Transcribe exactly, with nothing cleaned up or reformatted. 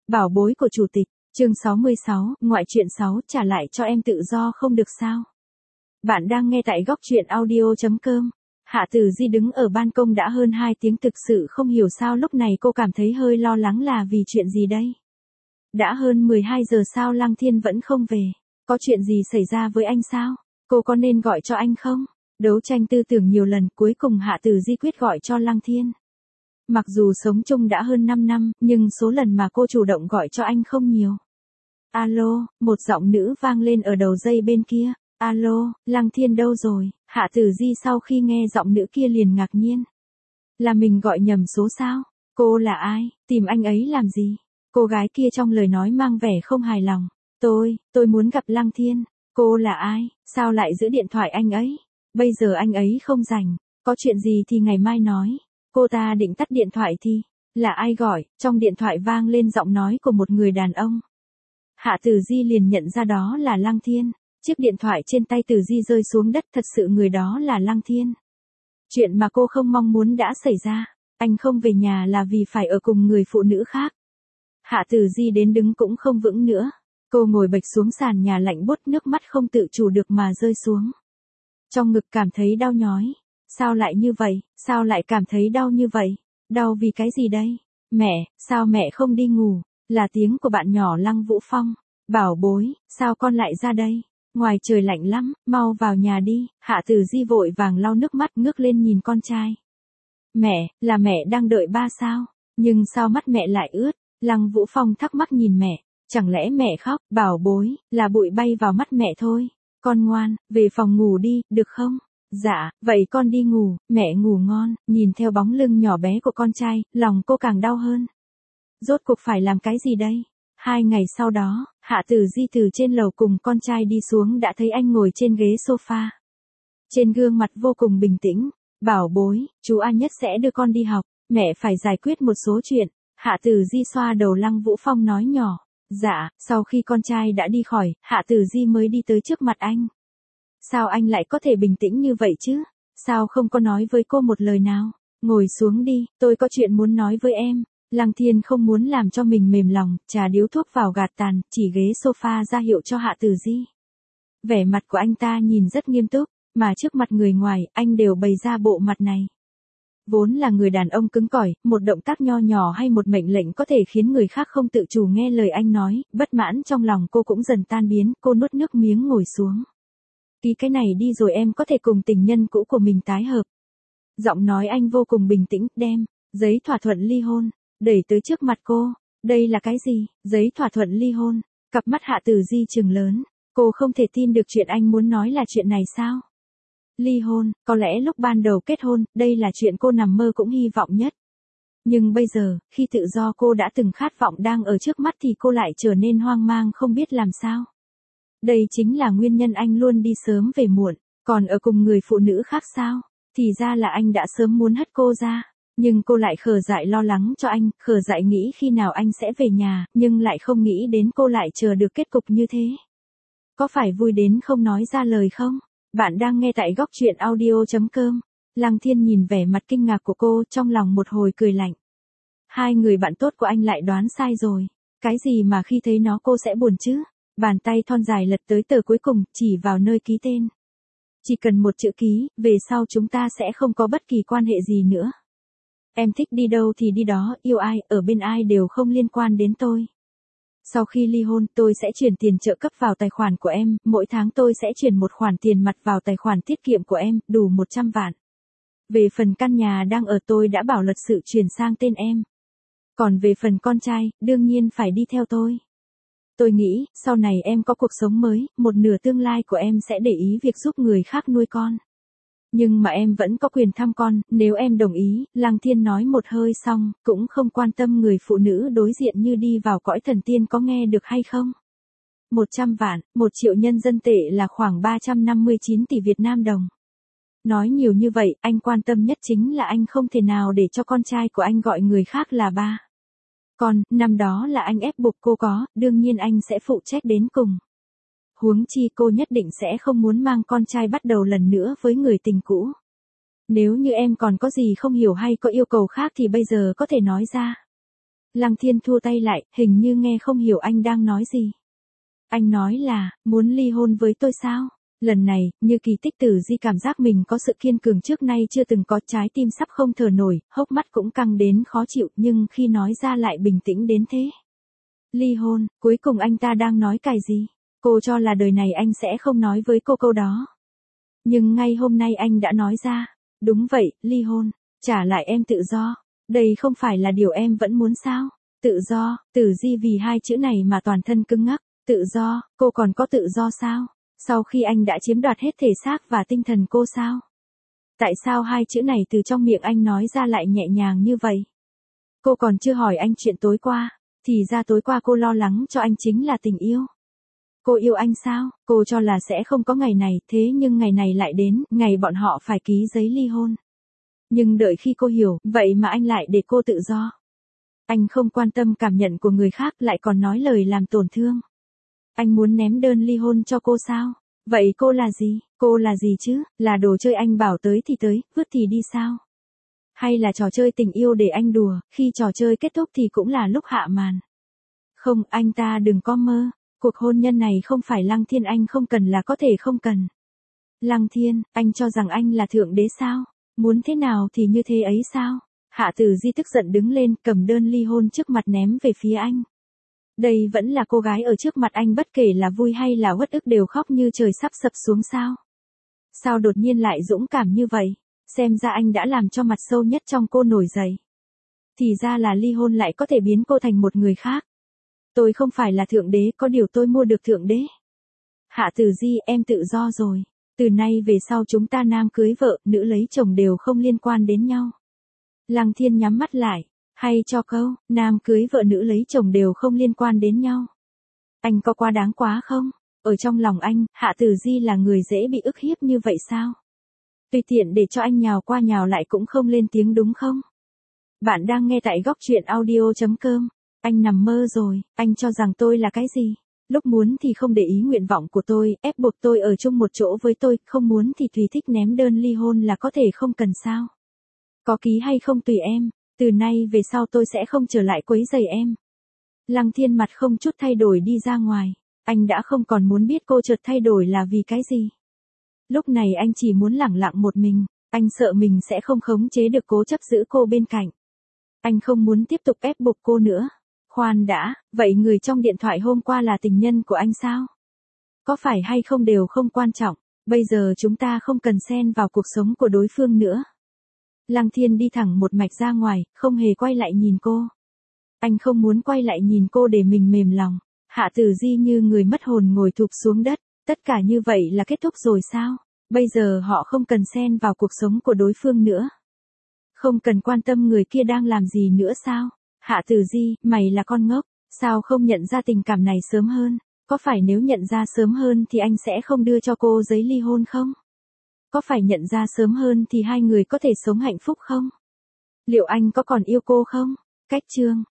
Bảo bối của chủ tịch, chương sáu mươi sáu, ngoại truyện sáu, trả lại cho em tự do không được sao? Bạn đang nghe tại góc truyện audio chấm com. Hạ Tử Di đứng ở ban công đã hơn hai tiếng, thực sự không hiểu sao lúc này cô cảm thấy hơi lo lắng, là vì chuyện gì đây? Đã hơn mười hai giờ sao Lăng Thiên vẫn không về? Có chuyện gì xảy ra với anh sao? Cô có nên gọi cho anh không? Đấu tranh tư tưởng nhiều lần, cuối cùng Hạ Tử Di quyết gọi cho Lăng Thiên. Mặc dù sống chung đã hơn năm năm, nhưng số lần mà cô chủ động gọi cho anh không nhiều. Alo, một giọng nữ vang lên ở đầu dây bên kia. Alo, Lăng Thiên đâu rồi? Hạ Tử Di sau khi nghe giọng nữ kia liền ngạc nhiên. Là mình gọi nhầm số sao? Cô là ai? Tìm anh ấy làm gì? Cô gái kia trong lời nói mang vẻ không hài lòng. Tôi, tôi muốn gặp Lăng Thiên. Cô là ai? Sao lại giữ điện thoại anh ấy? Bây giờ anh ấy không rảnh. Có chuyện gì thì ngày mai nói. Cô ta định tắt điện thoại thì, là ai gọi? Trong điện thoại vang lên giọng nói của một người đàn ông. Hạ Tử Di liền nhận ra đó là Lăng Thiên. Chiếc điện thoại trên tay Tử Di rơi xuống đất, thật sự người đó là Lăng Thiên. Chuyện mà cô không mong muốn đã xảy ra. Anh không về nhà là vì phải ở cùng người phụ nữ khác. Hạ Tử Di đến đứng cũng không vững nữa. Cô ngồi bệt xuống sàn nhà lạnh buốt, nước mắt không tự chủ được mà rơi xuống. Trong ngực cảm thấy đau nhói. Sao lại như vậy? Sao lại cảm thấy đau như vậy? Đau vì cái gì đây? Mẹ, sao mẹ không đi ngủ? Là tiếng của bạn nhỏ Lăng Vũ Phong. Bảo bối, sao con lại ra đây? Ngoài trời lạnh lắm, mau vào nhà đi. Hạ Tử Di vội vàng lau nước mắt, ngước lên nhìn con trai. Mẹ, là mẹ đang đợi ba sao? Nhưng sao mắt mẹ lại ướt? Lăng Vũ Phong thắc mắc nhìn mẹ. Chẳng lẽ mẹ khóc? Bảo bối, là bụi bay vào mắt mẹ thôi. Con ngoan, về phòng ngủ đi, được không? Dạ, vậy con đi ngủ, mẹ ngủ ngon. Nhìn theo bóng lưng nhỏ bé của con trai, lòng cô càng đau hơn. Rốt cuộc phải làm cái gì đây? Hai ngày sau đó, Hạ Tử Di từ trên lầu cùng con trai đi xuống đã thấy anh ngồi trên ghế sofa. Trên gương mặt vô cùng bình tĩnh. Bảo bối, chú A Nhất sẽ đưa con đi học, mẹ phải giải quyết một số chuyện. Hạ Tử Di xoa đầu Lăng Vũ Phong nói nhỏ. Dạ, sau khi con trai đã đi khỏi, Hạ Tử Di mới đi tới trước mặt anh. Sao anh lại có thể bình tĩnh như vậy chứ? Sao không có nói với cô một lời nào? Ngồi xuống đi, tôi có chuyện muốn nói với em. Lăng Thiên không muốn làm cho mình mềm lòng, trà điếu thuốc vào gạt tàn, chỉ ghế sofa ra hiệu cho Hạ Tử Di. Vẻ mặt của anh ta nhìn rất nghiêm túc, mà trước mặt người ngoài, anh đều bày ra bộ mặt này. Vốn là người đàn ông cứng cỏi, một động tác nho nhỏ hay một mệnh lệnh có thể khiến người khác không tự chủ nghe lời anh nói, bất mãn trong lòng cô cũng dần tan biến, cô nuốt nước miếng ngồi xuống. Ký cái này đi rồi em có thể cùng tình nhân cũ của mình tái hợp. Giọng nói anh vô cùng bình tĩnh, đem giấy thỏa thuận ly hôn đẩy tới trước mặt cô. Đây là cái gì? Giấy thỏa thuận ly hôn? Cặp mắt Hạ Tử Di trừng lớn, cô không thể tin được chuyện anh muốn nói là chuyện này sao? Ly hôn, có lẽ lúc ban đầu kết hôn, đây là chuyện cô nằm mơ cũng hy vọng nhất. Nhưng bây giờ, khi tự do cô đã từng khát vọng đang ở trước mắt thì cô lại trở nên hoang mang không biết làm sao. Đây chính là nguyên nhân anh luôn đi sớm về muộn, còn ở cùng người phụ nữ khác sao? Thì ra là anh đã sớm muốn hất cô ra. Nhưng cô lại khờ dại lo lắng cho anh, khờ dại nghĩ khi nào anh sẽ về nhà, nhưng lại không nghĩ đến cô lại chờ được kết cục như thế. Có phải vui đến không nói ra lời không? Bạn đang nghe tại góc truyện audio chấm com. Lăng Thiên nhìn vẻ mặt kinh ngạc của cô, trong lòng một hồi cười lạnh. Hai người bạn tốt của anh lại đoán sai rồi. Cái gì mà khi thấy nó cô sẽ buồn chứ? Bàn tay thon dài lật tới tờ cuối cùng, chỉ vào nơi ký tên. Chỉ cần một chữ ký, về sau chúng ta sẽ không có bất kỳ quan hệ gì nữa. Em thích đi đâu thì đi đó, yêu ai, ở bên ai đều không liên quan đến tôi. Sau khi ly hôn, tôi sẽ chuyển tiền trợ cấp vào tài khoản của em, mỗi tháng tôi sẽ chuyển một khoản tiền mặt vào tài khoản tiết kiệm của em, đủ một trăm vạn. Về phần căn nhà đang ở tôi đã bảo luật sự chuyển sang tên em. Còn về phần con trai, đương nhiên phải đi theo tôi. Tôi nghĩ, sau này em có cuộc sống mới, một nửa tương lai của em sẽ để ý việc giúp người khác nuôi con. Nhưng mà em vẫn có quyền thăm con, nếu em đồng ý. Lăng Thiên nói một hơi xong, cũng không quan tâm người phụ nữ đối diện như đi vào cõi thần tiên có nghe được hay không. Một trăm vạn, một triệu nhân dân tệ là khoảng ba trăm năm mươi chín tỷ Việt Nam đồng. Nói nhiều như vậy, anh quan tâm nhất chính là anh không thể nào để cho con trai của anh gọi người khác là ba. Còn, năm đó là anh ép buộc cô có, đương nhiên anh sẽ phụ trách đến cùng. Huống chi cô nhất định sẽ không muốn mang con trai bắt đầu lần nữa với người tình cũ. Nếu như em còn có gì không hiểu hay có yêu cầu khác thì bây giờ có thể nói ra. Lăng Thiên thua tay lại, hình như nghe không hiểu anh đang nói gì. Anh nói là, muốn ly hôn với tôi sao? Lần này, như kỳ tích Tử Di cảm giác mình có sự kiên cường trước nay chưa từng có, trái tim sắp không thở nổi, hốc mắt cũng căng đến khó chịu, nhưng khi nói ra lại bình tĩnh đến thế. Ly hôn, cuối cùng anh ta đang nói cái gì? Cô cho là đời này anh sẽ không nói với cô câu đó. Nhưng ngay hôm nay anh đã nói ra. Đúng vậy, ly hôn, trả lại em tự do. Đây không phải là điều em vẫn muốn sao? Tự do, Tử Di vì hai chữ này mà toàn thân cứng ngắc. Tự do, cô còn có tự do sao? Sau khi anh đã chiếm đoạt hết thể xác và tinh thần cô sao? Tại sao hai chữ này từ trong miệng anh nói ra lại nhẹ nhàng như vậy? Cô còn chưa hỏi anh chuyện tối qua, thì ra tối qua cô lo lắng cho anh chính là tình yêu. Cô yêu anh sao? Cô cho là sẽ không có ngày này, thế nhưng ngày này lại đến, ngày bọn họ phải ký giấy ly hôn. Nhưng đợi khi cô hiểu, vậy mà anh lại để cô tự do. Anh không quan tâm cảm nhận của người khác, lại còn nói lời làm tổn thương. Anh muốn ném đơn ly hôn cho cô sao? Vậy cô là gì? Cô là gì chứ? Là đồ chơi anh bảo tới thì tới, vứt thì đi sao? Hay là trò chơi tình yêu để anh đùa, khi trò chơi kết thúc thì cũng là lúc hạ màn? Không, anh ta đừng có mơ. Cuộc hôn nhân này không phải Lăng Thiên anh không cần là có thể không cần. Lăng Thiên, anh cho rằng anh là thượng đế sao? Muốn thế nào thì như thế ấy sao? Hạ Tử Di tức giận đứng lên, cầm đơn ly hôn trước mặt ném về phía anh. Đây vẫn là cô gái ở trước mặt anh, bất kể là vui hay là uất ức đều khóc như trời sắp sập xuống sao? Sao đột nhiên lại dũng cảm như vậy? Xem ra anh đã làm cho mặt sâu nhất trong cô nổi dậy. Thì ra là ly hôn lại có thể biến cô thành một người khác. Tôi không phải là thượng đế, có điều tôi mua được thượng đế. Hạ Tử Di, em tự do rồi. Từ nay về sau chúng ta nam cưới vợ, nữ lấy chồng đều không liên quan đến nhau. Lăng Thiên nhắm mắt lại. Hay cho câu, nam cưới vợ nữ lấy chồng đều không liên quan đến nhau. Anh có quá đáng quá không? Ở trong lòng anh, Hạ Tử Di là người dễ bị ức hiếp như vậy sao? Tùy tiện để cho anh nhào qua nhào lại cũng không lên tiếng đúng không? Bạn đang nghe tại góc truyện audio chấm com. Anh nằm mơ rồi, anh cho rằng tôi là cái gì? Lúc muốn thì không để ý nguyện vọng của tôi, ép buộc tôi ở chung một chỗ với tôi, không muốn thì tùy thích ném đơn ly hôn là có thể không cần sao? Có ký hay không tùy em, từ nay về sau tôi sẽ không trở lại quấy rầy em. Lăng Thiên mặt không chút thay đổi đi ra ngoài, anh đã không còn muốn biết cô chợt thay đổi là vì cái gì. Lúc này anh chỉ muốn lẳng lặng một mình, anh sợ mình sẽ không khống chế được, cố chấp giữ cô bên cạnh. Anh không muốn tiếp tục ép buộc cô nữa. Khoan đã, vậy người trong điện thoại hôm qua là tình nhân của anh sao? Có phải hay không đều không quan trọng, bây giờ chúng ta không cần xen vào cuộc sống của đối phương nữa. Lăng Thiên đi thẳng một mạch ra ngoài, không hề quay lại nhìn cô. Anh không muốn quay lại nhìn cô để mình mềm lòng. Hạ Tử Di như người mất hồn ngồi thụp xuống đất, tất cả như vậy là kết thúc rồi sao? Bây giờ họ không cần xen vào cuộc sống của đối phương nữa. Không cần quan tâm người kia đang làm gì nữa sao? Hạ Tử Di, mày là con ngốc, sao không nhận ra tình cảm này sớm hơn? Có phải nếu nhận ra sớm hơn thì anh sẽ không đưa cho cô giấy ly hôn không? Có phải nhận ra sớm hơn thì hai người có thể sống hạnh phúc không? Liệu anh có còn yêu cô không? Cách chương